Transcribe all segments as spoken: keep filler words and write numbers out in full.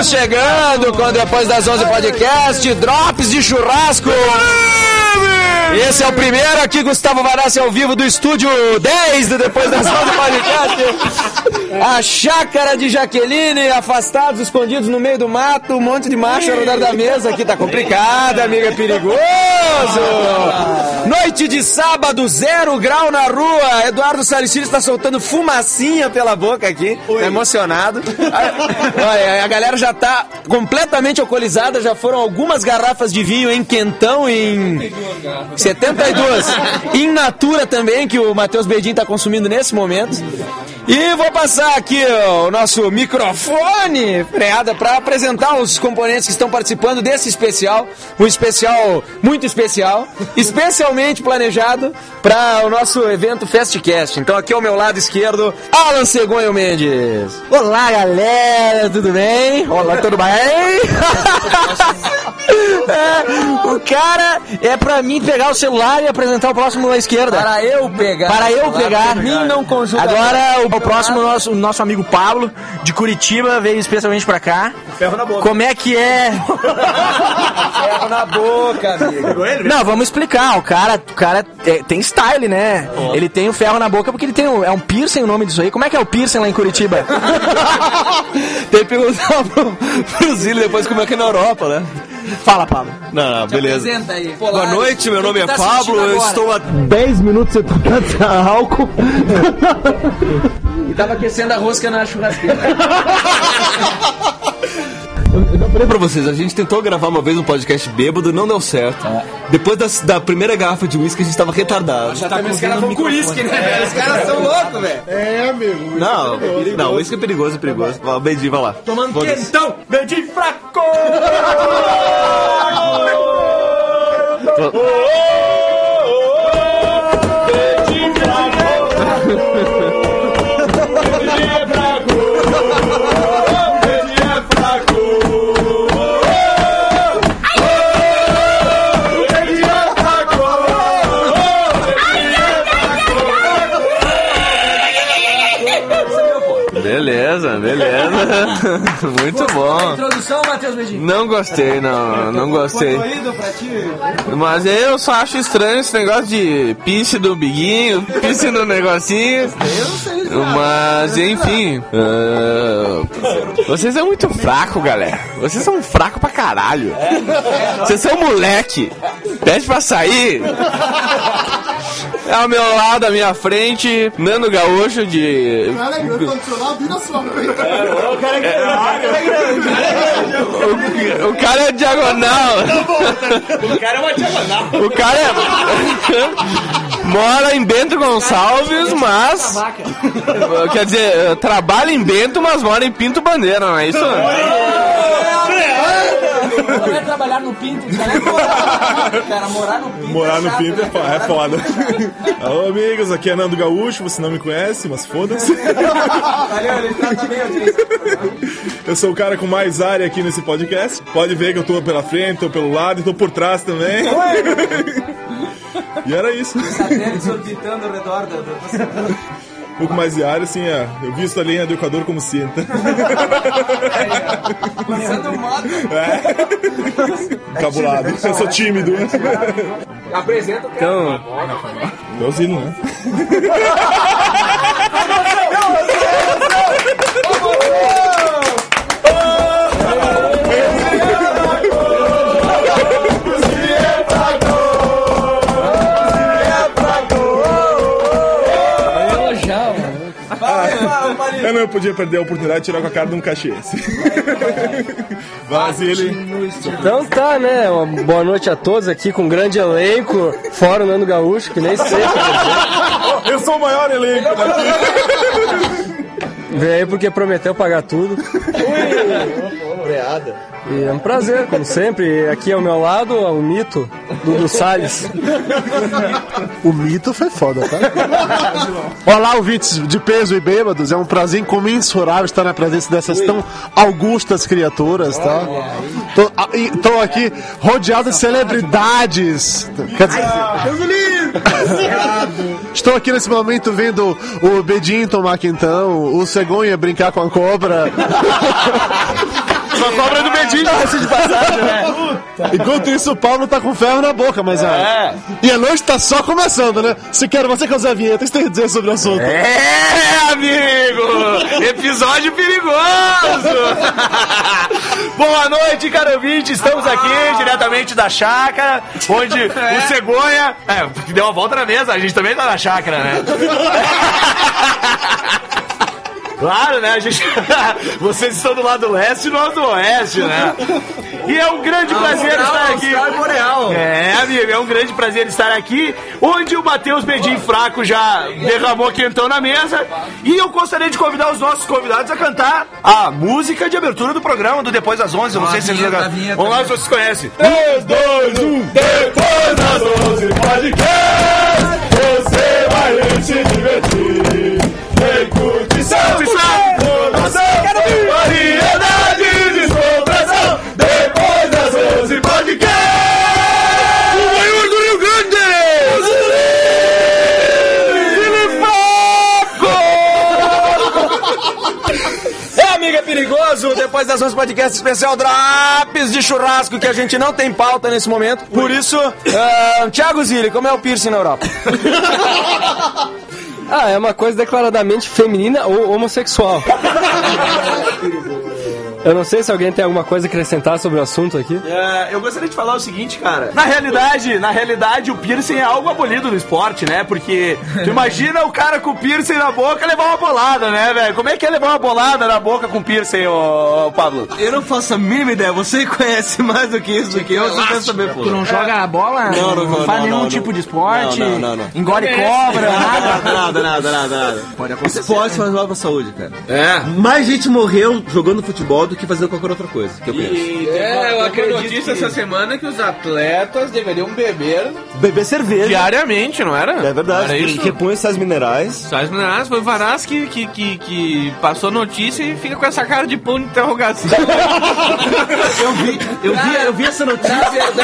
Estamos chegando com Depois das onze podcast, Drops de Churrasco. Esse é o primeiro aqui, Gustavo Varassi ao vivo do estúdio dez do Depois das onze podcast. A chácara de Jaqueline, afastados, escondidos no meio do mato, um monte de macho ao redor da mesa. Aqui tá complicado, amigo, é perigoso. Noite de sábado, zero grau na rua. Eduardo Salicílio está soltando fumacinha pela boca aqui, tá emocionado. Olha, a galera já tá completamente alcoolizada, já foram algumas garrafas de vinho em quentão, em setenta e duas. In natura também, que o Matheus Bedin tá consumindo nesse momento. E vou passar aqui ó, o nosso microfone, freada, para apresentar os componentes que estão participando desse especial. Um especial muito especial, especialmente planejado para o nosso evento Festcast. Então aqui ao meu lado esquerdo, Alan Cegonha Mendes. Olá, galera, tudo bem? Olá, tudo bem? É, o cara é pra mim pegar o celular e apresentar o próximo à esquerda. Para eu pegar. Para eu pegar. Mim não conjuga. Agora o, o próximo nosso, o nosso amigo Pablo de Curitiba veio especialmente pra cá. Ferro na boca. Como é que é? Ferro na boca, amigo. Não, vamos explicar. O cara, o cara é, tem style, né? Oh. Ele tem o ferro na boca porque ele tem um, é um piercing o nome disso aí. Como é que é o piercing lá em Curitiba? Tem que perguntar pro, pro Zílio depois como é que é na Europa, né? Fala, Pablo. Não, não, beleza. Aí. Boa noite, meu nome é tá Pablo, eu estou há dez minutos você tocando álcool. E tava aquecendo a rosca na churrasqueira. Eu já falei pra vocês, a gente tentou gravar uma vez um podcast bêbado, não deu certo. É. Depois das, da primeira garrafa de uísque, a gente tava retardado. Já também os caras vão com uísque, né, velho? Os caras são loucos, velho. É, amigo. Não, é não, uísque é perigoso, é perigoso. Ó, Bedinho, vai lá. Tomando quentão, Bedinho fraco! Bedinho fraco! Beleza, beleza. Muito bom. Introdução, Matheus Bedin. Não gostei, não, não gostei. Mas eu só acho estranho esse negócio de pisse do biguinho, pisse no negocinho. Mas, enfim. Uh, vocês são muito fracos, galera. Vocês são fracos pra caralho. Vocês são moleque. Pede pra sair. Ao meu lado, à minha frente, Nando Gaúcho de... Cara, é grande, vi na sua frente. O cara é grande. O, o cara é diagonal. O cara é uma diagonal. O cara é... mora em Bento Gonçalves, mas... Quer dizer, trabalha em Bento, mas mora em Pinto Bandeira, não é isso? Não é trabalhar no Pinto, cara, é morar. Cara, morar no Pinto. Morar é no chato, Pinto né? é foda. Alô, amigos, aqui é Nando Gaúcho, você não me conhece, mas foda-se. Eu sou o cara com mais área aqui nesse podcast. Pode ver que eu tô pela frente, tô pelo lado e tô por trás também. E era isso. Satélites orbitando ao redor da... Um pouco mais de área, assim, é. Eu visto a linha do Equador como cinta. Passando moto. É. Encabulado. Eu sou tímido. Apresenta o cara. Então... É o Zino, né? Eu não podia perder a oportunidade de tirar com a cara de um caxiense. Mas ele... Então tá, né? Uma boa noite a todos aqui com um grande elenco, fora o Nando Gaúcho, que nem sei. Eu sou o maior elenco daqui. Veio aí porque prometeu pagar tudo. E é um prazer, como sempre. Aqui ao meu lado, o mito, Dudu Salles. O mito foi foda, tá? Olá, ouvintes de peso e bêbados. É um prazer incomensurável estar na presença dessas tão augustas criaturas, tá? Tô, a, e, tô aqui rodeado de celebridades. Quer dizer... Estou aqui nesse momento vendo o Bedinho tomar quentão, o Cegonha brincar com a cobra. Só cobra do Bedinho. De passagem, né? Enquanto isso, o Paulo tá com ferro na boca, mas é. E a noite tá só começando, né? Se quer, você que usa a vinheta, o que você tem a dizer sobre o assunto? É, amigo! Episódio perigoso! Boa noite, caro ouvinte. Estamos aqui diretamente da chácara, onde o Cegonha. É, que deu uma volta na mesa, a gente também tá na chácara, né? Claro, né? A gente... Vocês estão do lado leste e nós do oeste, né? E é um grande prazer estar aqui. É, amigo, é um grande prazer estar aqui, onde o Matheus Bedin Fraco já derramou quentão na mesa. E eu gostaria de convidar os nossos convidados a cantar a música de abertura do programa do Depois das onze. Eu não sei se vocês jogam. Vamos lá, se vocês conhecem. três, dois, um. Depois das onze podcast, você vai se divertir. Vem curtição, informação, variedade, descontração. Depois das onze podcast, o maior do Rio Grande, Filipe Fraco. É, amigo, é perigoso. Depois das onze podcast especial Drops de churrasco, que a gente não tem pauta nesse momento. Por isso, uh, Thiago Zilli, como é o piercing na Europa? Ah, é uma coisa declaradamente feminina ou homossexual. Eu não sei se alguém tem alguma coisa a acrescentar sobre o assunto aqui. É, eu gostaria de falar o seguinte, cara. Na realidade, na realidade, o piercing é algo abolido no esporte, né? Porque tu imagina o cara com piercing na boca levar uma bolada, né, velho? Como é que é levar uma bolada na boca com piercing, ô, ô Pablo? Eu não faço a mínima ideia. Você conhece mais do que isso do que eu, você quer saber, pô. Tu não joga a bola? Não, não, não, não faz não, nenhum não, tipo não. de esporte? Não, não, não, não. Engole cobra, nada? Nada, nada, nada, nada. Pode acontecer. Esporte faz mal pra saúde, cara. É. Mais gente morreu jogando futebol do que fazendo qualquer outra coisa que eu conheço. E é, eu acredito notícia essa semana que os atletas deveriam beber Beber cerveja. diariamente, não era? É verdade. Era isso? Que repõe sais minerais. Sais minerais, foi o Varaz que, que, que, que passou a notícia e fica com essa cara de pão de interrogação. Eu vi, eu vi, eu vi essa notícia.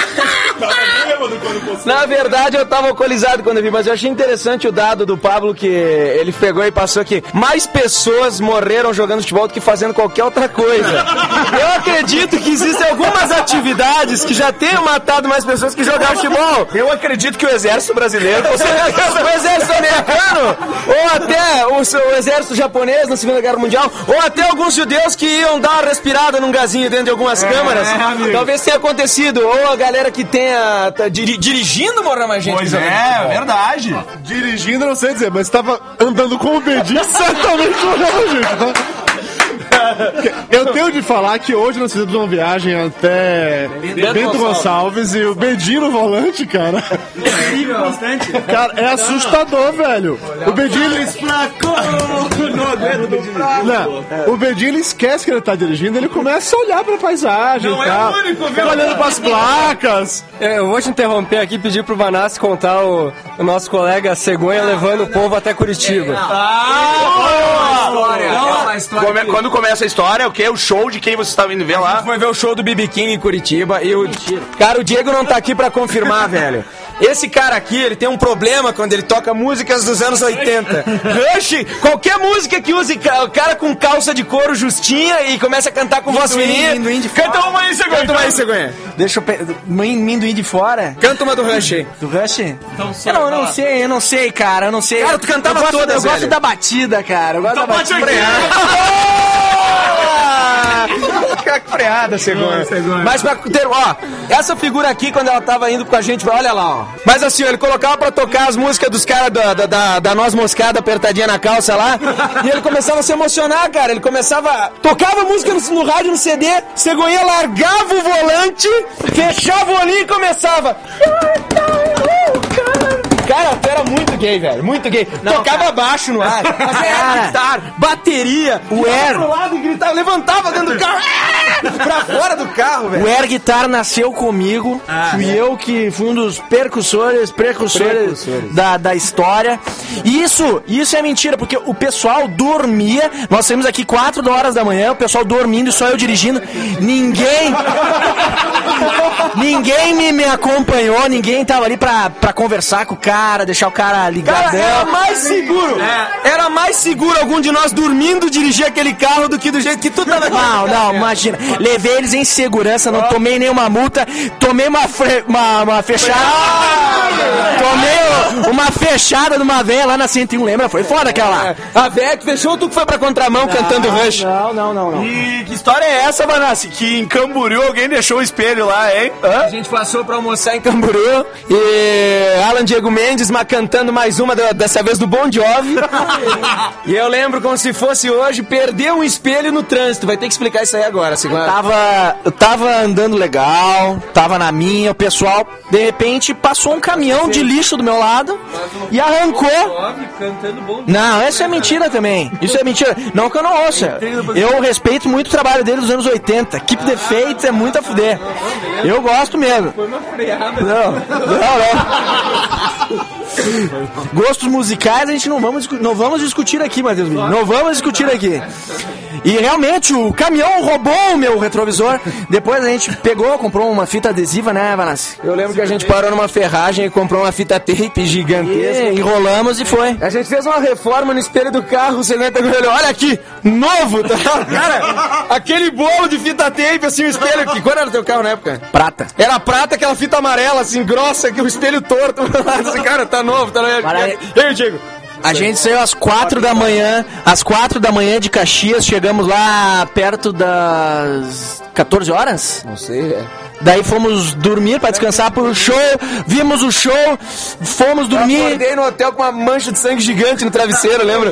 Na verdade, eu tava alcoolizado quando eu vi, mas eu achei interessante o dado do Pablo, que ele pegou e passou que mais pessoas morreram jogando futebol do que fazendo qualquer outra coisa. Eu acredito que existem algumas atividades que já tenham matado mais pessoas que jogar futebol. Eu acredito que o exército brasileiro, ou seja, o exército americano, ou até o, o exército japonês na Segunda Guerra Mundial, ou até alguns judeus que iam dar uma respirada num gazinho dentro de algumas é, câmaras. É, talvez tenha acontecido. Ou a galera que tenha tá, diri, dirigindo morrer mais gente. Pois é, é verdade. Dirigindo, não sei dizer, mas tava andando com o Bedinho, certamente morreu mais gente, tá? Eu tenho de falar que hoje nós fizemos uma viagem até Bento, Bento Gonçalves e o Bedinho no volante, cara. Cara, é assustador, velho. O Bedinho ele... Não, o Bedinho ele esquece que ele tá dirigindo, ele começa a olhar pra paisagem e tal. Fica olhando pras placas. Eu vou te interromper aqui e pedir pro Vanassi contar o, o nosso colega Cegonha levando o povo até Curitiba. Ah, uma história. Come, quando começa a história, o que? O show de quem você estava indo ver lá? A gente foi ver o show do B B King em Curitiba e o... Cara, o Diego não tá aqui pra confirmar, velho. Esse cara aqui, ele tem um problema quando ele toca músicas dos anos oitenta. Rush, qualquer música que use o cara com calça de couro justinha e começa a cantar com voz fininha. Canta uma aí, Cegonha. Canta uma aí, Cegonha. Deixa eu... Pe... Minduim de fora? Canta uma do Rush aí. Do Rush? Então, eu não, eu não sei, eu não sei, cara, eu não sei. Cara, tu cantava eu gosto, todas, Eu velho. gosto da batida, cara. Eu gosto então da batida. Que freada, Cegonha. Mas pra ter, ó, essa figura aqui, quando ela tava indo com a gente, olha lá, ó. Mas assim, ó, ele colocava pra tocar as músicas dos caras da, da, da, da noz moscada apertadinha na calça lá, e ele começava a se emocionar, cara. Ele começava, tocava música no, no rádio, no C D, Cegonha largava o volante, fechava o olhinho e começava. Cara, tu era muito gay, velho. Muito gay. Não, tocava cara. baixo no ar. Mas era guitarra, bateria, o air. Pro lado e gritava, levantava dentro do carro. Pra fora do carro, velho. O air guitar nasceu comigo. Ah, fui é. eu que fui um dos percussores, precursores, precursores. Da, da história. E isso, isso é mentira, porque o pessoal dormia. Nós saímos aqui quatro horas da manhã, o pessoal dormindo e só eu dirigindo. Ninguém... ninguém me, me acompanhou, ninguém tava ali pra, pra conversar com o cara. cara, deixar o cara ligadão. Cara, era mais seguro. É. Era mais seguro algum de nós dormindo dirigir aquele carro do que do jeito que tu tava. Não, não, imagina. Levei eles em segurança, não tomei nenhuma multa, tomei uma, fre... uma, uma fechada. Tomei uma fechada numa véia lá na cento e um, lembra? Foi foda aquela lá. A véia que fechou, tu que foi pra contramão não, cantando Rush. Não, não, não, não. E que história é essa, Manassi? Que em Camboriú alguém deixou o espelho lá, hein? Hã? A gente passou pra almoçar em Camboriú e Alan Diego Mendes mas cantando mais uma, dessa vez do Bon Jovi. E eu lembro como se fosse hoje, perdeu um espelho no trânsito. Vai ter que explicar isso aí agora, segunda. Eu tava, eu tava andando legal, tava na minha, o pessoal, de repente, passou um caminhão de lixo do meu lado e arrancou. Não, isso é mentira também. Isso é mentira. Não que eu não ouça. Eu respeito muito o trabalho dele dos anos oitenta. Keep the Faith é muito a fuder. Eu gosto mesmo. Foi uma freada. Não, não, não. Gostos musicais a gente não vamos, não vamos discutir aqui, Matheus. Não vamos discutir aqui. E realmente o caminhão roubou o meu retrovisor. Depois a gente pegou, comprou uma fita adesiva, né, Vanassi? Eu lembro que a gente parou numa ferragem e comprou uma fita tape gigantesca. E enrolamos e foi. A gente fez uma reforma no espelho do carro, você lembra que olhou, olha aqui, novo, tá? Cara, aquele bolo de fita tape, assim, o espelho. Que cor era o teu carro na época? Prata. Era prata, aquela fita amarela, assim, grossa, que o espelho torto. Assim, cara, tá novo, tá novo. E aí, Diego? A gente saiu às quatro da manhã, às quatro da manhã de Caxias, chegamos lá perto das quatorze horas? Não sei, é. Daí fomos dormir pra descansar pro show, vimos o show, fomos dormir. Eu acordei no hotel com uma mancha de sangue gigante no travesseiro, lembra?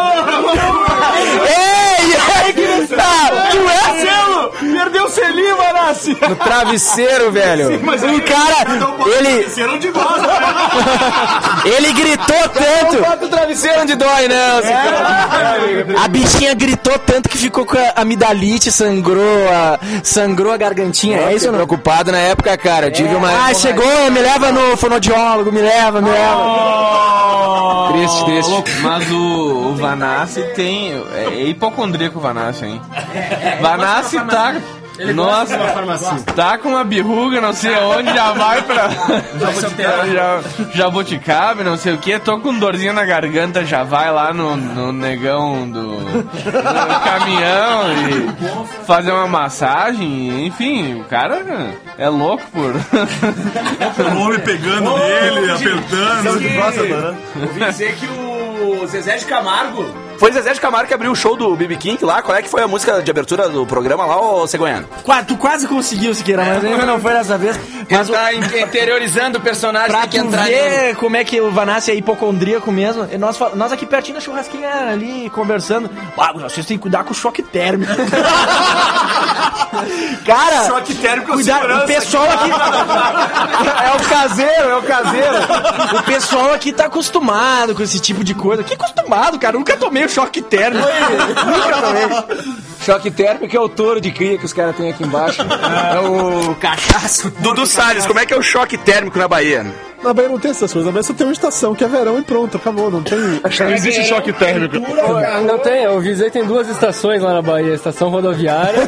Ei, ei, ah, tu é selo? Perdeu o selinho, Manassi! No travesseiro, velho. Sim, mas o cara, ele... Onde gosta, né? Ele gritou tanto. Não bota o travesseiro onde dói, não. É. A bichinha gritou tanto que ficou com a amidalite, sangrou a, sangrou a gargantinha. Eu é isso, não? Preocupado na época, cara. Eu tive é. uma. Ah, chegou, me leva no fonoaudiólogo, me leva, me leva. Oh, triste, triste. Mas o, o Vanassi tem. É hipocondríaco o Vanassi, hein? Vanassi tá. Ele Nossa, tá com uma birruga, não sei aonde, já vai pra Jaboticaba, já, Jaboticaba, não sei o que, tô com dorzinha na garganta, já vai lá no, no negão do, do caminhão e fazer uma massagem, enfim, o cara é louco por... O homem pegando nele, apertando. Ouvi dizer que o Zezé de Camargo... Foi Zezé de Camargo que abriu o show do B B King lá. Qual é que foi a música de abertura do programa lá, ô Cegonhano? Tu quase conseguiu, Siqueira, mas ainda não foi dessa vez. Mas tá interiorizando o personagem, pra tem que tu entrar ver como é que o Vanassi é hipocondríaco mesmo. E nós, nós aqui pertinho da churrasquinha ali, conversando. Ah, vocês têm que cuidar com o choque térmico. Cara, choque térmico, cuidado, o pessoal aqui... É o caseiro, é o caseiro. O pessoal aqui tá acostumado com esse tipo de coisa. Que acostumado, cara? Eu nunca tomei o choque térmico. Nunca tomei. Choque térmico é o touro de cria que os caras têm aqui embaixo. É o cachaço. Dudu Salles, como é que é o choque térmico na Bahia? Na Bahia não tem essas coisas, mas só tem uma estação que é verão e pronto, acabou, não tem. Não existe choque térmico. Não tem, eu visei, tem duas estações lá na Bahia, estação rodoviária.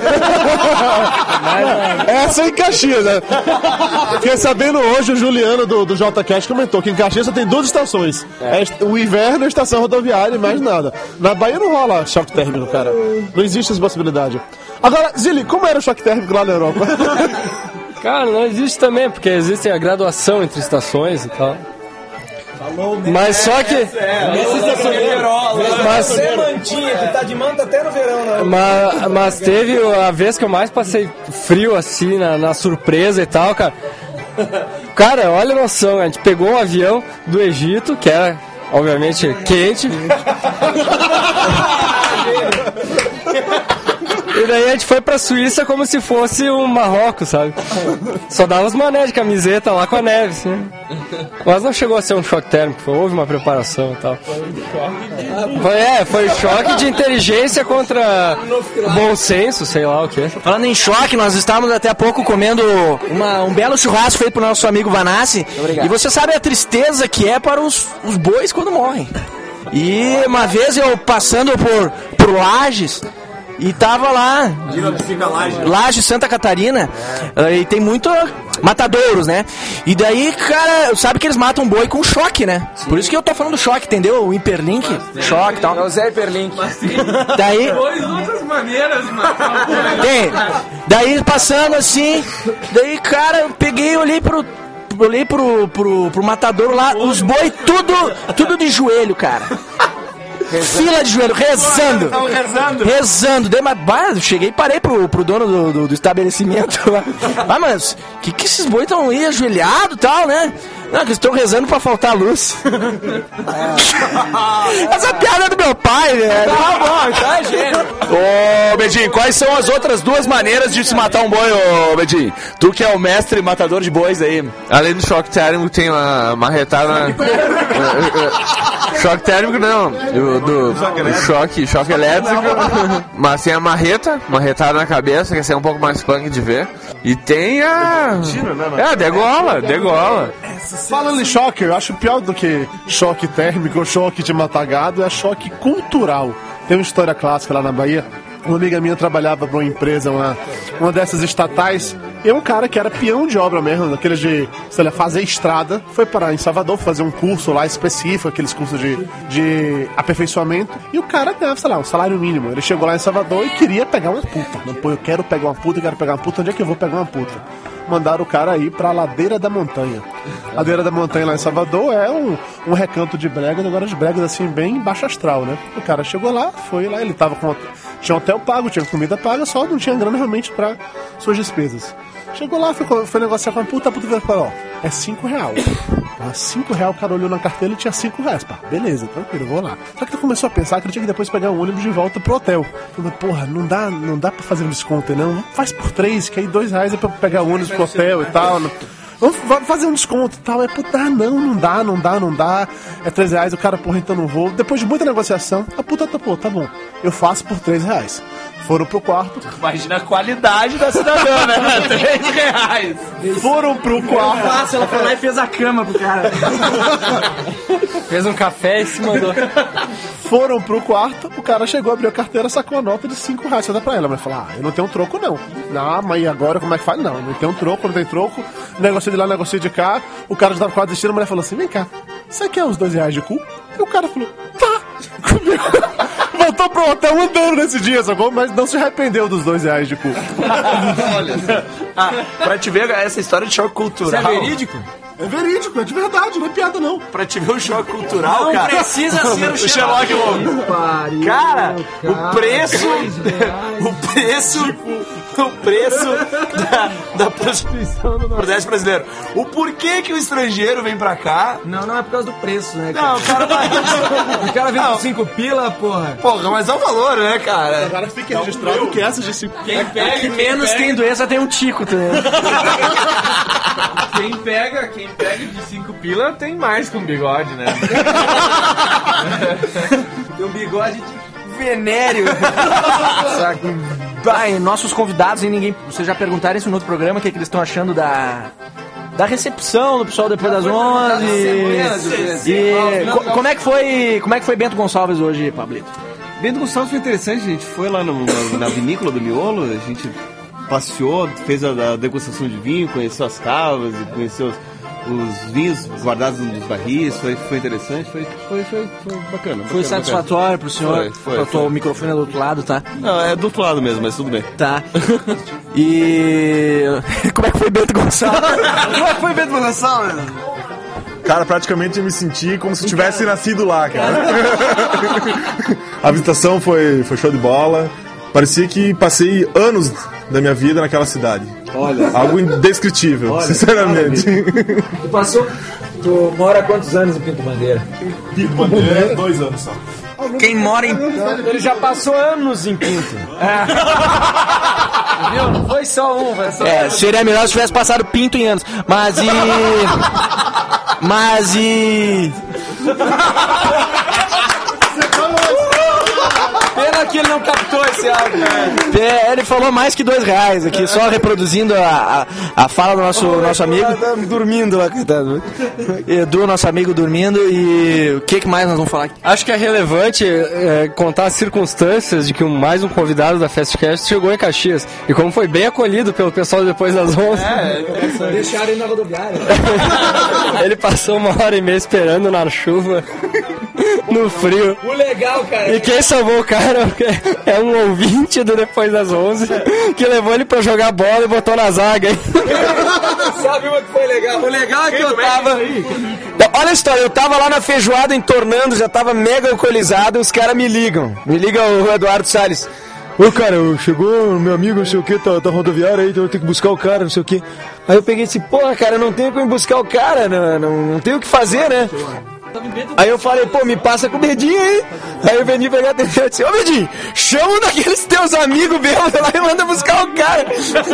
Essa é em Caxias, né? Fiquei sabendo hoje, o Juliano do, do J Cast comentou que em Caxias só tem duas estações. É. É o inverno e a estação rodoviária e mais nada. Na Bahia não rola choque térmico, cara. Não existe essa possibilidade. Agora, Zili, como era o choque térmico lá na Europa? Cara, não existe também, porque existe a graduação entre estações e tal. Falou, mas só que... Mas você mantinha, que tá de manta até no verão, né? Mas, mas teve a vez que eu mais passei frio assim, na, na surpresa e tal, cara. Cara, olha a noção, a gente pegou um avião do Egito, que era, obviamente, quente. E daí a gente foi pra Suíça como se fosse um Marrocos, sabe? Só dava os mané de camiseta lá com a neve, assim. Mas não chegou a ser um choque térmico, foi, houve uma preparação e tal. Foi, é, foi choque de inteligência contra bom senso, sei lá o quê. Falando em choque, nós estávamos até há pouco comendo uma, um belo churrasco feito pro nosso amigo Vanassi. Obrigado. E você sabe a tristeza que é para os, os bois quando morrem. E uma vez eu passando por, por Lages, E tava lá, Laje, Santa Catarina, e tem muito matadouros, né? E daí, cara, sabe que eles matam boi com choque, né? Por isso que eu tô falando do choque, entendeu? O hiperlink, choque e tal. É o Zé Hiperlink. Daí... Dois outras maneiras de matar o boi. Tem. Daí passando assim, daí, cara, eu peguei e olhei pro... Olhei pro, pro, pro matadouro lá, os boi tudo, tudo de joelho, cara. Fila de joelho, rezando. Rezando. Rezando. Dei uma... bah, cheguei e parei pro, pro dono do, do, do estabelecimento. Ah, mas que que esses boi estão aí ajoelhados e tal, né? Não, que eles estão rezando pra faltar luz. Essa piada é do meu pai, velho. Tá bom, tá, gente. Ô, Bedinho, quais são as outras duas maneiras de se matar um boi, ô, Bedinho? Tu que é o mestre matador de bois aí. Além do choque térmico, tem uma marretada... Choque térmico não, do, do, do choque, choque elétrico. Mas tem a marreta, marretada na cabeça, que essa é um pouco mais punk de ver. E tem a... É, degola, degola. Falando em choque, eu acho pior do que choque térmico ou choque de matar gado, é choque cultural. Tem uma história clássica lá na Bahia. Uma amiga minha trabalhava para uma empresa, uma, uma dessas estatais, e um cara que era peão de obra mesmo, daqueles de, sei lá, fazer estrada, foi parar em Salvador fazer um curso lá específico, aqueles cursos de, de aperfeiçoamento, e o cara ganhava, sei lá, um salário mínimo. Ele chegou lá em Salvador e queria pegar uma puta. Não, pô, eu quero pegar uma puta, eu quero pegar uma puta, onde é que eu vou pegar uma puta? Mandaram o cara ir pra Ladeira da Montanha. Ladeira da Montanha lá em Salvador é um, um recanto de bregas, agora de bregas assim, bem baixo astral, né? O cara chegou lá, foi lá, ele tava com... Tinha hotel pago, tinha comida paga, só não tinha grana realmente pra suas despesas. Chegou lá, foi, foi negociar com a puta, a puta falou, ó, é cinco real. Pá, cinco real, o cara olhou na carteira e tinha cinco reais. Pá, beleza, tranquilo, vou lá. Só que ele começou a pensar que ele tinha que depois pegar um ônibus de volta pro hotel. Eu falei, porra, não dá, não dá pra fazer um desconto, não. Faz por três, que aí dois reais é pra pegar o ônibus pro hotel e tal. Não. Vamos fazer um desconto e tal. É, puta, não, não dá, não dá, não dá. É três reais, o cara, porra, então não vou. Depois de muita negociação, a puta topou, tá bom, eu faço por três reais. Foram pro quarto. Imagina a qualidade da cidadã, né? Três reais. Foram pro quarto. Nossa, ela foi lá e fez a cama pro cara. Fez um café e se mandou. Foram pro quarto, o cara chegou, abriu a carteira, sacou a nota de cinco reais. Você dá pra ela, mas falou, ah, eu não tenho troco não. Ah, mas e agora como é que faz? Não, não tem um troco, não tem troco. Negocia de lá, negocia de cá. O cara já tava quase desistindo, a mulher falou assim, vem cá, você quer uns dois reais de cu? E o cara falou, tá. Voltou pro hotel andando nesse dia, sacou? Mas não se arrependeu dos dois reais de cu. Olha, ah, pra te ver essa história de choque cultural. Isso é verídico? É verídico, é de verdade, não é piada não. Pra te ver o choque cultural, Não cara. precisa ser o O Sherlock Holmes. Cara, o preço. O preço. O preço da, da prostituição do Nordeste brasileiro. O porquê que o estrangeiro vem pra cá. Não, não é por causa do preço, né? Não, o cara vai. O cara vem com cinco pila, porra. Porra, mas é o valor, né, cara? Agora fica registrado que essas de cinco... Quem pega, quem Menos pega, tem doença tem um tico, tá ligado? Quem pega, quem pega de cinco pila tem mais que um bigode, né? Tem um bigode de venéreo. Saca? Ai, nossos convidados e ninguém. Vocês já perguntaram isso no outro programa, o que, é que eles estão achando da. Da recepção do pessoal depois das onze. E co- como é que foi. Como é que foi Bento Gonçalves hoje, Pablito? Bento Gonçalves foi interessante, a gente foi lá no- na, na vinícola do Miolo, a gente passeou, fez a, a degustação de vinho, conheceu as cavas, e conheceu os, os vinhos guardados nos barris, foi, foi interessante, foi, foi, foi, foi bacana. Foi bacana, satisfatório pro senhor? Foi, foi, Faltou foi. o microfone do outro lado, tá? bacana. Não, é do outro lado mesmo, mas tudo bem. Tá. E. Como é que foi Bento Gonçalves? Como é que foi Bento Gonçalves? Cara, praticamente eu me senti como se tivesse nascido lá, cara. A visitação foi, foi show de bola. Parecia que passei anos da minha vida naquela cidade. Olha. Algo indescritível, Olha, sinceramente. Tu passou. Tu mora há quantos anos em Pinto Bandeira? Pinto Bandeira, dois anos só. Quem mora em. Ele já passou anos em Pinto. Viu? Não foi só um, foi só É, seria melhor se tivesse passado pinto em anos. Mas e. Mas e. Pena que ele não captou esse especial, cara. É, ele falou mais que dois reais aqui, só reproduzindo a, a, a fala do nosso, nosso amigo. Tá dormindo lá, coitado. Edu, nosso amigo, dormindo. E o que, que mais nós vamos falar aqui? Acho que é relevante é, contar as circunstâncias de que um, mais um convidado da Festcast chegou em Caxias. E como foi bem acolhido pelo pessoal depois das onze. É, deixaram ele na rodoviária. Ele passou uma hora e meia esperando na chuva, no frio. O legal, cara. E quem salvou o cara é um ouvinte do Depois das onze, que levou ele pra jogar bola e botou na zaga. Sabe o que foi legal? O legal é que eu tava... Olha a história, eu tava lá na feijoada entornando, já tava mega alcoolizado, e os caras me ligam. Me liga o Eduardo Salles. Ô, cara, chegou meu amigo, não sei o que, tá, tá rodoviário aí, então eu tenho que buscar o cara, não sei o que. Aí eu peguei e disse, porra, cara, não tenho como buscar o cara, não, não, não tenho o que fazer, né? Aí eu falei, pô, me passa com o Bedinho aí. Aí o Bedinho pegou a atenção e disse, ô Bedinho, chama um daqueles teus amigos bêbados lá e manda buscar o cara.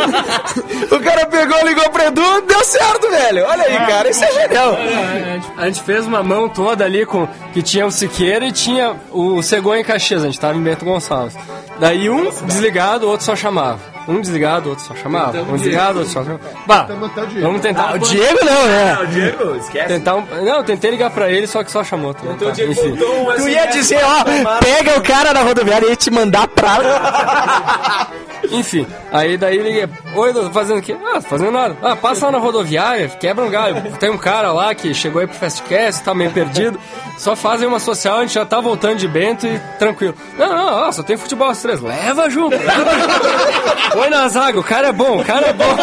O cara pegou, ligou pro Edu, deu certo, velho. Olha aí, cara, isso é genial. A gente fez uma mão toda ali com que tinha o Siqueira e tinha o Cegonha em Caxias, a gente tava em Bento Gonçalves. Daí um desligado, o outro só chamava. Um desligado, o outro só chamava. Um desligado, o outro só chamava. Bah, vamos tentar. O Diego não, né? O Diego, esquece. Tentar um... Não, eu tentei ligar pra ele, só que só chamou. Tá? Então o Diego Enfim. voltou, Tu ia dizer, ó, pega o cara na rodoviária e ia te mandar pra... Enfim, aí daí liguei. Oi, Edu, fazendo o quê? Ah, fazendo nada. Ah, passa lá na rodoviária, quebra um galho. Tem um cara lá que chegou aí pro Festcast, tá meio perdido. Só fazem uma social, a gente já tá voltando de Bento e tranquilo. Não, não, ó, só tem futebol às três. Leva junto, leva junto. Oi na zaga, o cara é bom, o cara é bom.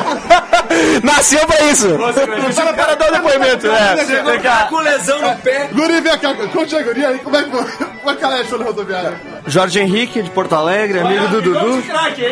Nasceu pra isso. Chama para dar o depoimento, né? Chegou com lesão no pé. Guri, vem cá, conte a guria aí, como é que foi? Como é que ela achou na rodoviária? Jorge Henrique, de Porto Alegre, amigo do Dudu.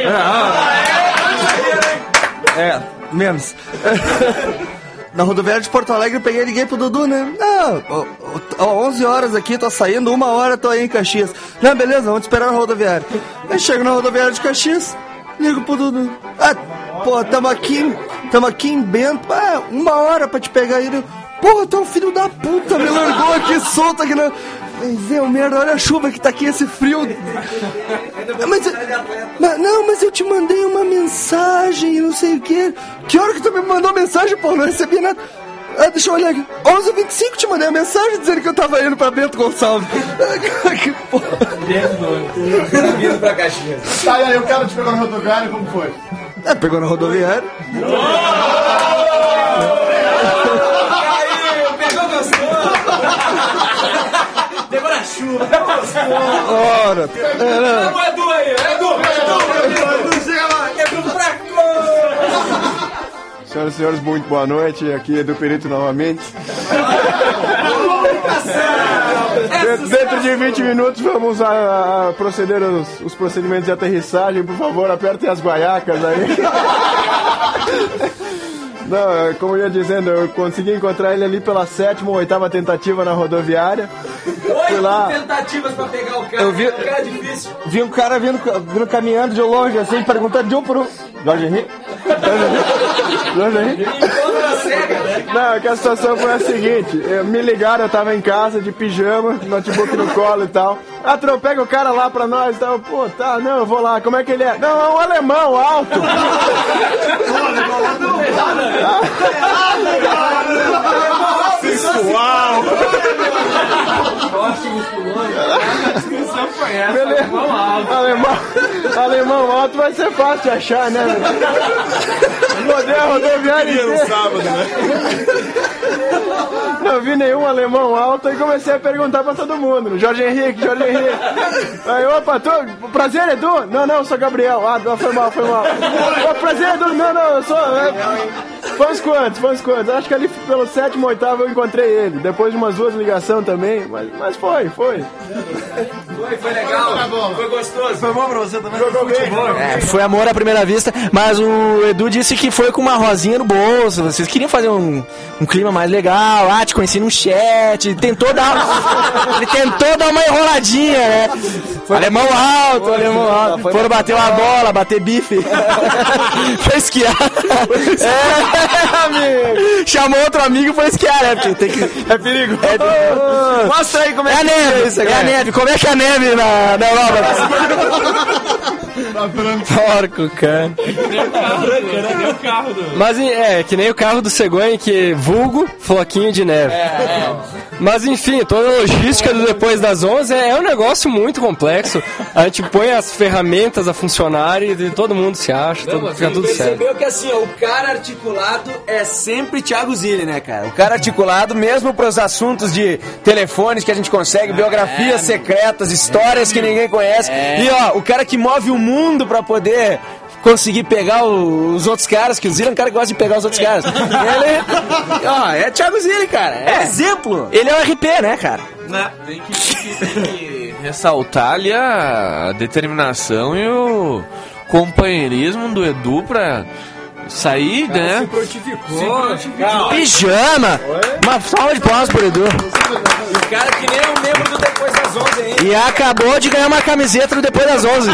É, menos. Na rodoviária de Porto Alegre eu peguei e liguei pro Dudu, né? Não, ó, ó, onze horas aqui, tô saindo, uma hora tô aí em Caxias. Não, beleza, vamos esperar na rodoviária. Aí chego na rodoviária de Caxias, ligo pro Dudu. Ah, pô, tamo aqui, tamo aqui em Bento, ah, uma hora pra te pegar aí. Né? Porra, tu é um filho da puta, me largou aqui solto aqui na... Mas é, merda, olha a chuva que tá aqui, esse frio. Mas, mas, não, mas eu te mandei uma mensagem, não sei o que. Que hora que tu me mandou mensagem, pô? Não recebi nada. Ah, deixa eu olhar aqui. onze e vinte e cinco te mandei a mensagem dizendo que eu tava indo pra Bento Gonçalves. Que porra. Vindo pra Caxias. Tá, e aí o cara te pegou na rodoviária, como foi? É, pegou na rodoviária. Pegou gostoso. Pegou na chuva. Ora, Chama o Edu aí. Edu, Edu. Edu, chega lá. Edu pra cá. Senhoras e senhores, muito boa noite. Aqui é do Perito novamente. De- Dentro de vinte minutos vamos a, a proceder os, os procedimentos de aterrissagem. Por favor, apertem as guaiacas aí. Não, como eu ia dizendo, eu consegui encontrar ele ali pela sétima ou oitava tentativa na rodoviária. Fui lá. Oito tentativas pra pegar o cara. Eu vi- O cara é difícil. vi um cara vindo, vindo caminhando de longe, assim, perguntando de um por um. Jorge Henrique? Jorge Henrique? Encontra cega, né? Não, é que a situação foi a seguinte, eu, me ligaram, eu tava em casa de pijama, notebook no colo e tal. Ah, Tro, pega o cara lá pra nós e tal. Pô, tá, não, eu vou lá, como é que ele é? Não, é um alemão alto. Sensual. Beleza. Alemão, alemão alto vai ser fácil de achar, né? Rodei a rodoviária inteira. Não vi nenhum alemão alto e comecei a perguntar pra todo mundo. Jorge Henrique, Jorge Henrique. Aí, opa, tô, prazer, Edu? Não, não, eu sou Gabriel. Ah, foi mal, foi mal. Ô, prazer, Edu? Não, não, eu sou... É... Foi uns quantos, foi uns quantos. Acho que ali pelo sétimo, oitavo eu encontrei ele. Depois de umas duas ligações também, mas, mas foi, foi. Foi, foi legal. Foi gostoso. Foi bom pra você também. Jogou bem. É, foi amor à primeira vista, mas o Edu disse que foi com uma rosinha no bolso. Vocês queriam fazer um, um clima mais legal. Ah, te conheci num chat. Tentou dar, ele tentou dar uma enroladinha, né? Alemão alto, foi, alemão alto. Foram bater uma bola, bater bife. Foi esquiar. É, amigo. Chamou outro amigo e foi esquiar, né? Porque tem que... É perigo. É... Mostra aí como é, é que a neve, é isso. É a neve. Como é que é a neve na, na Europa? Porco, cara. Mas é, que nem o carro do Cegonha, que vulgo, floquinho de neve. É, é. Mas enfim, toda a logística do Depois das onze é, é um negócio muito complexo. A gente põe as ferramentas a funcionar e todo mundo se acha, Não, tudo, fica tudo certo. Percebeu que assim, ó, o cara articulado é sempre Thiago Zilli, né, cara? O cara articulado, mesmo pros assuntos de telefones que a gente consegue, biografias é, secretas, histórias é, que ninguém conhece. É. E ó, o cara que move o mundo pra poder conseguir pegar o, os outros caras, que o Zilli é um cara que gosta de pegar os outros caras. Ele, ó, é Thiago Zilli, cara. É, é exemplo. Ele é o R P, né, cara? Não, tem que, tem que, tem que ressaltar ali a determinação e o companheirismo do Edu pra sair, cara, né? Se prontificou. Se prontificou. Pijama! Oi? Uma salva de palmas pro Edu. O cara que nem é um membro do Depois das onze aí. E acabou de ganhar uma camiseta do Depois das onze.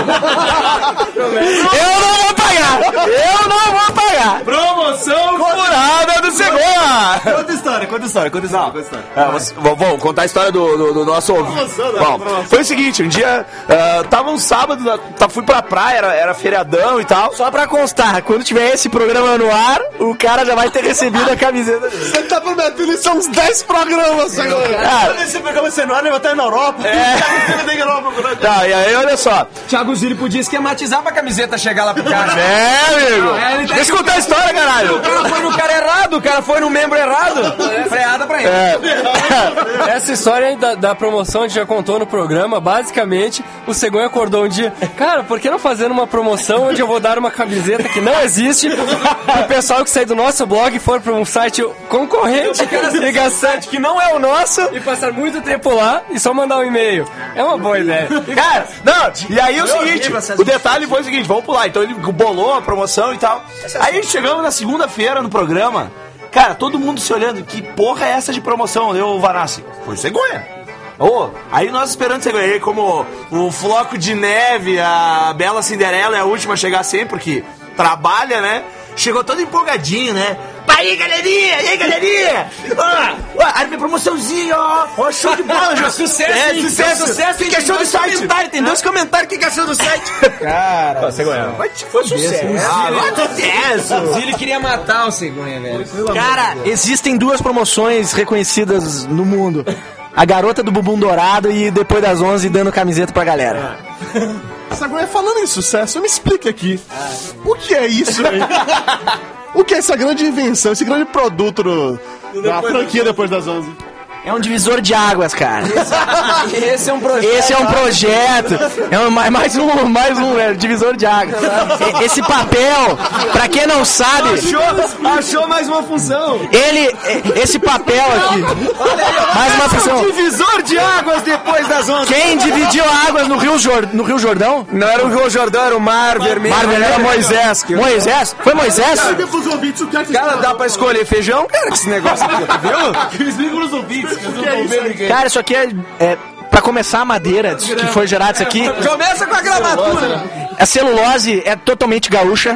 Eu não vou pagar! Eu não vou pagar! Promoção furada do Cegonha! Conta história, conta história, conta história. Conta história. É, você, vou contar a história do, do, do nosso ouvinte. Bom, foi o seguinte, um dia, uh, tava um sábado, tá, fui pra praia, era, era feriadão e tal. Só pra constar, quando tiver esse programa no ar, o cara já vai ter recebido a camiseta dele. Você tá prometendo isso, são uns dez programas, Cegonha. Cara, esse programa sendo ar, eu vou estar na Europa. É. Tá, e aí, olha só. Thiago Zilli podia esquematizar pra camiseta chegar lá pro cara. É, amigo. Não, é, deixa eu contar a história, caralho. O cara foi no cara errado, o cara foi no membro errado. É. Freada pra ele. É. Essa história aí da, da promoção a gente já contou no programa. Basicamente, o Cegonha acordou um dia. Cara, por que não fazer uma promoção onde eu vou dar uma camiseta que não existe pro pessoal que sair do nosso blog e for pra um site concorrente e gastar que não é o nosso e passar muito tempo lá e só mandar um e-mail. É uma boa ideia. Cara, não, e aí o seguinte, o detalhe foi o seguinte, vamos pular. Então ele bolou a promoção e tal. Aí chegamos na segunda-feira no programa, cara, todo mundo se olhando, que porra é essa de promoção? Deu o Vanassi. Foi o Cegonha. Oh, aí nós esperando o Cegonha, aí como o floco de neve, a Bela Cinderela é a última a chegar sempre, porque trabalha, né? Chegou todo empolgadinho, né? Aí, galerinha! E aí, galerinha! Ó, ó, minha promoçãozinha, ó! Ó, show de bola, já! Sucesso, é, hein? sucesso! Sucesso, que achou do site? Tem dois comentários, o que achou do site? Cara, Cegonha. Foi sucesso. Ah, sucesso! O Zilli queria matar o Cegonha, velho. Cara, existem duas promoções reconhecidas no mundo. A garota do bumbum dourado e Depois das onze dando camiseta pra galera. Cegonha, falando em sucesso, me explique aqui. O que é isso aí? O que é essa grande invenção, esse grande produto do, da franquia Depois das onze? É um divisor de águas, cara. Esse é um projeto. Esse é um projeto. É um, mais um, mais um é, divisor de águas. Esse papel, pra quem não sabe... Achou, achou mais uma função. Ele, esse papel aqui... Olha aí, mais uma função. Um divisor de águas Depois das onze. Quem dividiu águas no Rio, Jor, no Rio Jordão? Não era o Rio Jordão, era o Mar Vermelho. Mar Vermelho era Moisés. Moisés? Foi Moisés? Cara, dá pra escolher feijão, cara, que esse negócio aqui, viu? Explica pros ouvintes. Cara, isso aqui é, é pra começar a madeira que foi gerado isso aqui. Começa com a gramatura. A celulose é totalmente gaúcha.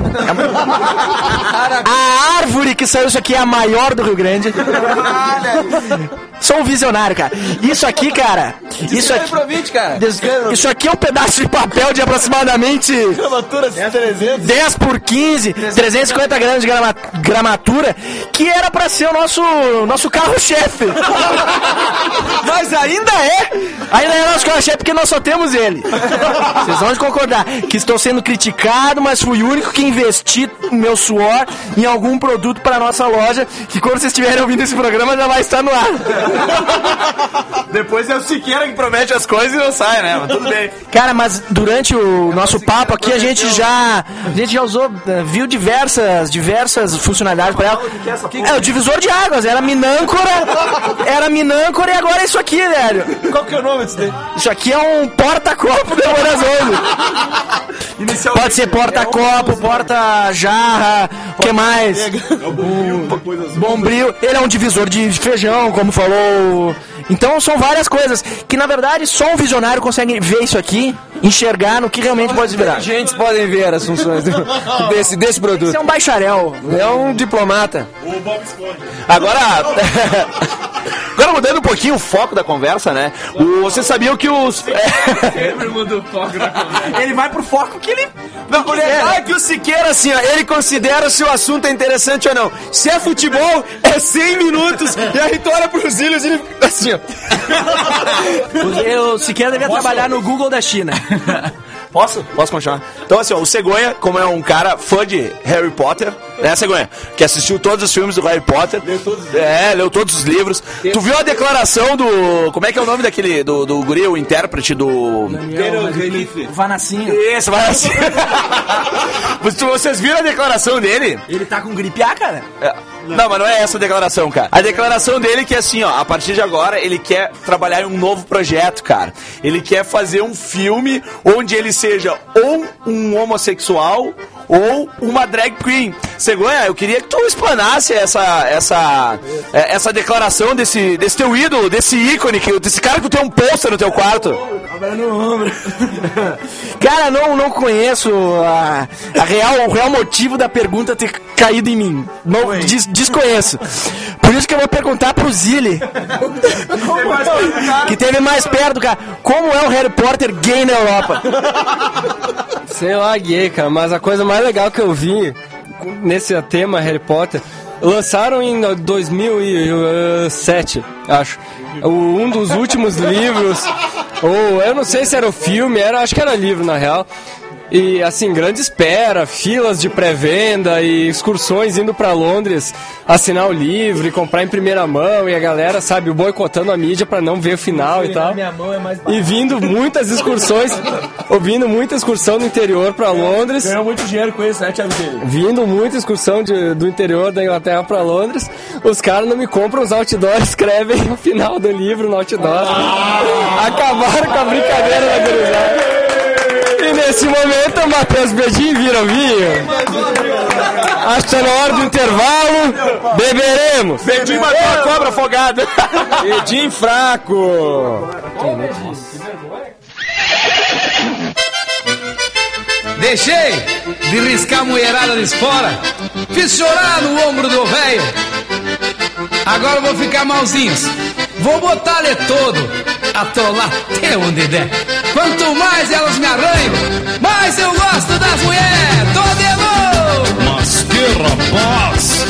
A árvore que saiu isso aqui é a maior do Rio Grande. Sou um visionário, cara. Isso aqui, cara. Isso aqui, isso aqui é um pedaço de papel de aproximadamente dez por quinze, trezentos e cinquenta gramas de grama, gramatura, que era pra ser o nosso, nosso carro-chefe. Mas ainda é. Ainda é nosso carro-chefe porque nós só temos ele. Vocês vão concordar que estou sendo criticado, mas fui o único que investi o meu suor em algum produto para nossa loja, que quando vocês estiverem ouvindo esse programa já vai estar no ar. Depois é o Siqueira que promete as coisas e não sai, né? Mas tudo bem. Cara, mas durante o nosso papo aqui a gente já a gente já usou, viu diversas diversas funcionalidades para ela. É o divisor de águas, era minâncora, era minâncora e agora é isso aqui, velho. Qual que é o nome disso daí? Isso aqui é um porta-copo do Morazolo. Pode ser porta-copo, porta-jarra, o que mais? Bombril. Ele é um divisor de feijão, como falou. Então são várias coisas que na verdade só um visionário consegue ver isso aqui enxergar no que realmente pode virar. Gente podem ver as funções do- desse, desse produto. Você é um bacharel. É um diplomata. O Bob Esponja. Agora, agora mudando um pouquinho o foco da conversa, né? O, vocês sabiam que os... Sempre muda o foco da conversa. Ele vai pro foco que ele... Não, o legal é que o Siqueira, assim, ó, ele considera se o assunto é interessante ou não. Se é futebol, é cem minutos, e aí tu olha pros ilhos e ele fica assim, ó. O Siqueira devia trabalhar no Google da China. Posso? Posso continuar? Então, assim, ó, o Cegonha, como é um cara fã de Harry Potter, né, Cegonha? Que assistiu todos os filmes do Harry Potter. Leu todos os livros. É, leu todos os livros. Tu viu a declaração do... Como é que é o nome daquele... Do, do guri, o intérprete do... O Vanacinho. Isso, vai assim. Vocês viram a declaração dele? Ele tá com gripe A, cara? É. Não, mas não é essa a declaração, cara. A declaração dele é que, assim, ó, a partir de agora, ele quer trabalhar em um novo projeto, cara. Ele quer fazer um filme onde ele seja ou um homossexual ou uma drag queen. Cegonha, eu queria que tu explanasse essa, essa, essa declaração desse, desse teu ídolo, desse ícone, que, desse cara que tu tem um pôster no teu quarto. Cara, não, não conheço a, a real, o real motivo da pergunta ter caído em mim. Não, des, desconheço. Por isso que eu vou perguntar pro Zilli, que teve mais perto, cara. Como é o Harry Potter gay na Europa? Sei lá, gay, cara, mas a coisa mais legal que eu vi nesse tema Harry Potter, lançaram em dois mil e sete, acho, um dos últimos livros, ou eu não sei se era o filme, era, acho que era livro na real. E assim, grande espera, filas de pré-venda e excursões indo pra Londres assinar o livro e comprar em primeira mão, e a galera, sabe, boicotando a mídia pra não ver o final e tal. E vindo muitas excursões, ouvindo muita excursão do interior pra Londres. Ganhou muito dinheiro com isso, né, Thiago? Vindo muita excursão de, do interior da Inglaterra pra Londres, os caras não me compram os outdoors, escrevem o final do livro no outdoor. Acabaram com a brincadeira da gurizada. E nesse momento o Matheus Bedin vira o vinho. Acho que tá na hora do intervalo. Beberemos. Bedin matou a cobra afogada. Bedin fraco. Deixei de riscar a mulherada de fora. Fiz chorar no ombro do velho. Agora eu vou ficar malzinhos. Vou botar-lhe todo, atolar até onde der. Quanto mais elas me arranham, mais eu gosto das mulheres. Tô de novo. Mas que rapaz!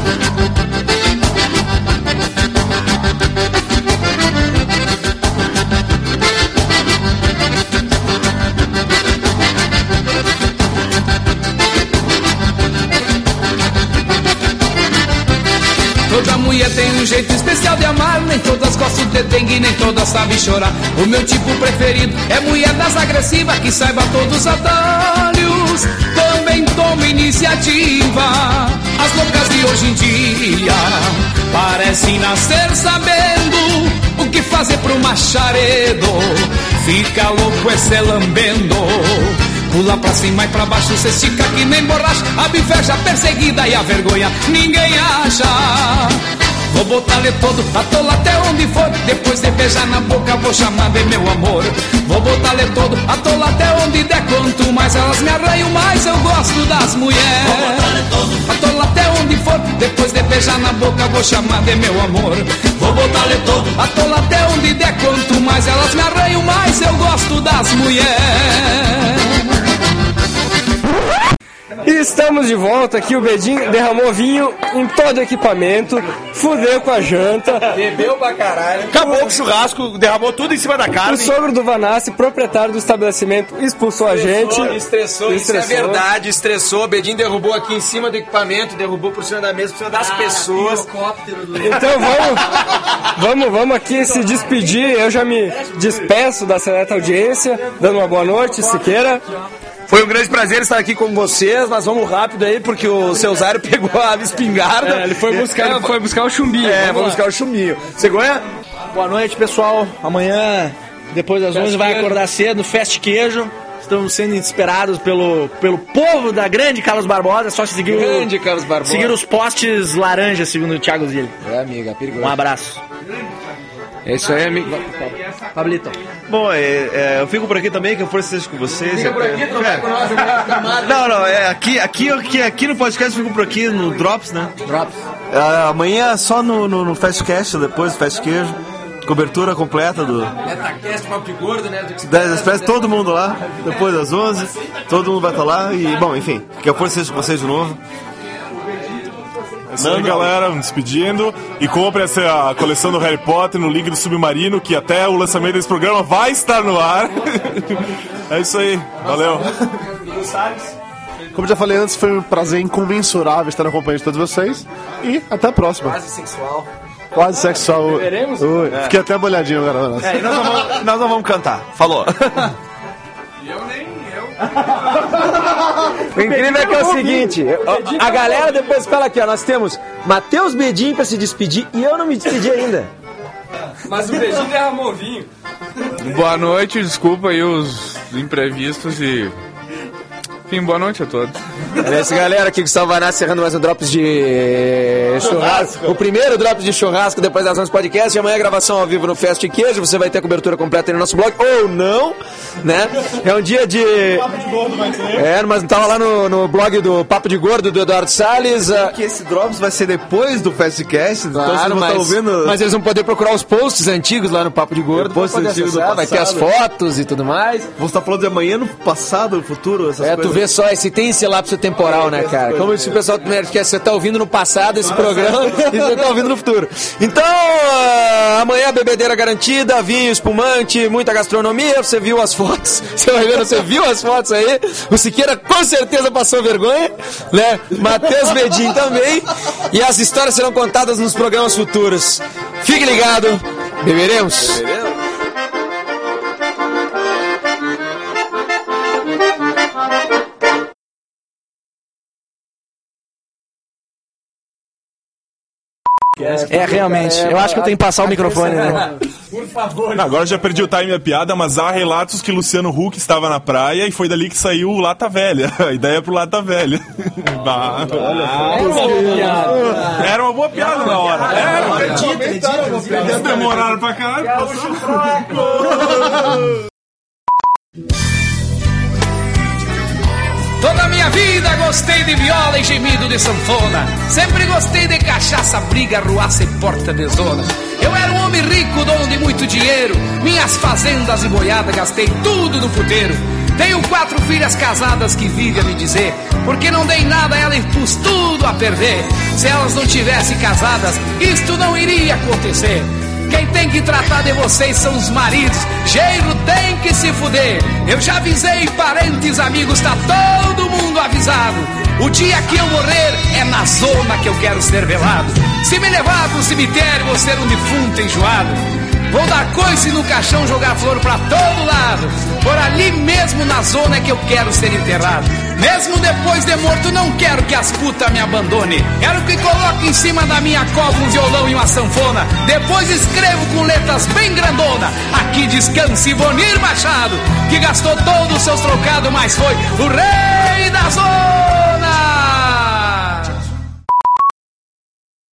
Toda mulher tem um jeito especial de amar. Nem todas gostam de dengue, nem todas sabem chorar. O meu tipo preferido é mulher das agressivas, que saiba todos os atalhos, também toma iniciativa. As loucas de hoje em dia parecem nascer sabendo o que fazer pro macharedo. Fica louco esse lambendo, pula pra cima e pra baixo, cê estica que nem borracha. A biveja perseguida e a vergonha ninguém acha. Vou botar-lhe todo, atola até onde for. Depois de beijar na boca, vou chamar de meu amor. Vou botar-lhe todo, atola até onde der. Quanto mais elas me arranham, mais eu gosto das mulheres. Vou botar-lhe todo, atola até onde for. Depois de beijar na boca, vou chamar de meu amor. Vou botar-lhe todo, atola até onde der. Quanto mais elas me arranham, mais eu gosto das mulheres. E estamos de volta aqui, o Bedin derramou vinho em todo o equipamento, fudeu com a janta. Bebeu pra caralho. Acabou com o churrasco, derramou tudo em cima da carne. O sogro do Vanassi, proprietário do estabelecimento, expulsou a gente. Estressou, isso é verdade, estressou. Bedin derrubou aqui em cima do equipamento, derrubou por cima da mesa, por cima das pessoas. Então vamos, vamos, vamos aqui se despedir. Eu já me despeço da seleta audiência, dando uma boa noite, Siqueira. Foi um grande prazer estar aqui com vocês. Nós vamos rápido aí, porque o seu Zário pegou a espingarda. É, ele foi buscar, ele foi buscar o chumbinho. É, vamos buscar o chumbinho. Cegonha? Boa noite, pessoal. Amanhã, depois das onze, vai acordar cedo no Fast Queijo. Estamos sendo esperados pelo, pelo povo da grande Carlos Barbosa. É só seguir, grande o, Carlos Barbosa. seguir os postes laranjas, segundo o Thiago Zilli. É, amiga, perigoso. Um abraço. É isso aí, amigo. Pablito. Bom, é, é, eu fico por aqui também, que a força esteja com vocês. Fica por aqui, trocar com nós, é. Não, não, é aqui, aqui, aqui, aqui no podcast eu fico por aqui, no Drops, né? Drops. É, amanhã só no, no, no Fastcast, depois do Fast Queijo. Cobertura completa do... Metacast, Papo de Gordo, né? dez espécies, todo mundo lá, depois das onze, todo mundo vai estar lá e, bom, enfim, que a força seja com vocês de novo. É isso aí, galera, nos despedindo. E compre essa a coleção do Harry Potter no link do Submarino, que até o lançamento desse programa vai estar no ar. É isso aí, valeu. Como já falei antes, foi um prazer incomensurável estar na companhia de todos vocês. E até a próxima. Quase sexual. Quase sexual. Veremos? Ui, É. Fiquei até molhadinho agora. É, e nós não vamos, nós não vamos cantar. Falou. Eu nem eu. O incrível é que é o seguinte, a, a galera depois fala aqui, ó, nós temos Matheus Bedin pra se despedir e eu não me despedi ainda. Mas o beijinho derramou vinho. Boa noite, desculpa aí os imprevistos e... Enfim, boa noite a todos. É isso, galera, aqui Gustavo Vanassi errando mais um Drops de churrasco. O primeiro Drops de churrasco depois das onze podcast. Amanhã gravação ao vivo no Festa e Queijo. Você vai ter a cobertura completa aí no nosso blog, ou não, né? É um dia de... É, mas tava lá no, no blog do Papo de Gordo, do Eduardo Salles. Uh... Que esse Drops vai ser depois do Fastcast, então vocês Claro, vão mas, estar ouvindo... mas eles vão poder procurar os posts antigos lá no Papo de Gordo. Posts pra poder antigos do acessar, vai ter as passado. fotos e tudo mais. Vamos estar falando de amanhã, no passado, no futuro, essas É, coisas. tu vê só, esse, tem esse lapso temporal, né, cara? Como se o pessoal do Nerdcast, você tá ouvindo no passado esse programa e você tá ouvindo no futuro. Então, uh, amanhã bebedeira garantida, vinho, espumante, muita gastronomia. Você viu as fotos, você vai vendo, você viu as fotos aí. O Siqueira com certeza passou vergonha, né? Matheus Bedin também. E as histórias serão contadas nos programas futuros. Fique ligado, beberemos. É, realmente. Eu acho que eu tenho que passar o microfone, né? Por favor. Não, agora eu já perdi o time da piada, mas há relatos que Luciano Huck estava na praia e foi dali que saiu o Lata Velha. A ideia é pro Lata Velha. Bah. Era uma boa piada na hora. Era, eles demoraram pra caralho. Toda a minha vida gostei de viola e gemido de sanfona. Sempre gostei de cachaça, briga, ruaça e porta de zona. Eu era um homem rico, dono de muito dinheiro. Minhas fazendas e boiadas gastei tudo no puteiro. Tenho quatro filhas casadas que vivem a me dizer: porque não dei nada a ela e pus tudo a perder. Se elas não tivessem casadas, isto não iria acontecer. Quem tem que tratar de vocês são os maridos. Genro tem que se fuder. Eu já avisei parentes, amigos, tá todo mundo avisado. O dia que eu morrer é na zona que eu quero ser velado. Se me levar pro cemitério, vou ser um defunto enjoado. Vou dar coice no caixão, jogar flor pra todo lado. Por ali mesmo na zona é que eu quero ser enterrado. Mesmo depois de morto, não quero que as putas me abandonem. Quero que coloque em cima da minha cova um violão e uma sanfona. Depois escrevo com letras bem grandona: aqui descanse Ivonir Machado, que gastou todos os seus trocados, mas foi o rei da zona.